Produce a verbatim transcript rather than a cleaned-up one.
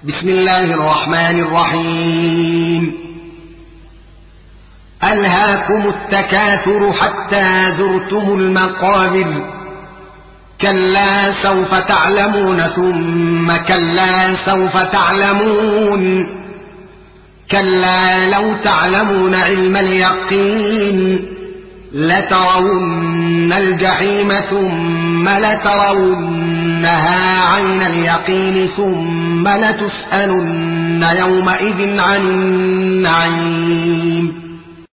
بسم الله الرحمن الرحيم ألهاكم التكاثر حتى زرتم المقابر كلا سوف تعلمون ثم كلا سوف تعلمون كلا لو تعلمون علم اليقين لترون الجحيم ثم لترونها عين اليقين ثم لتسألن يومئذ عن النعيم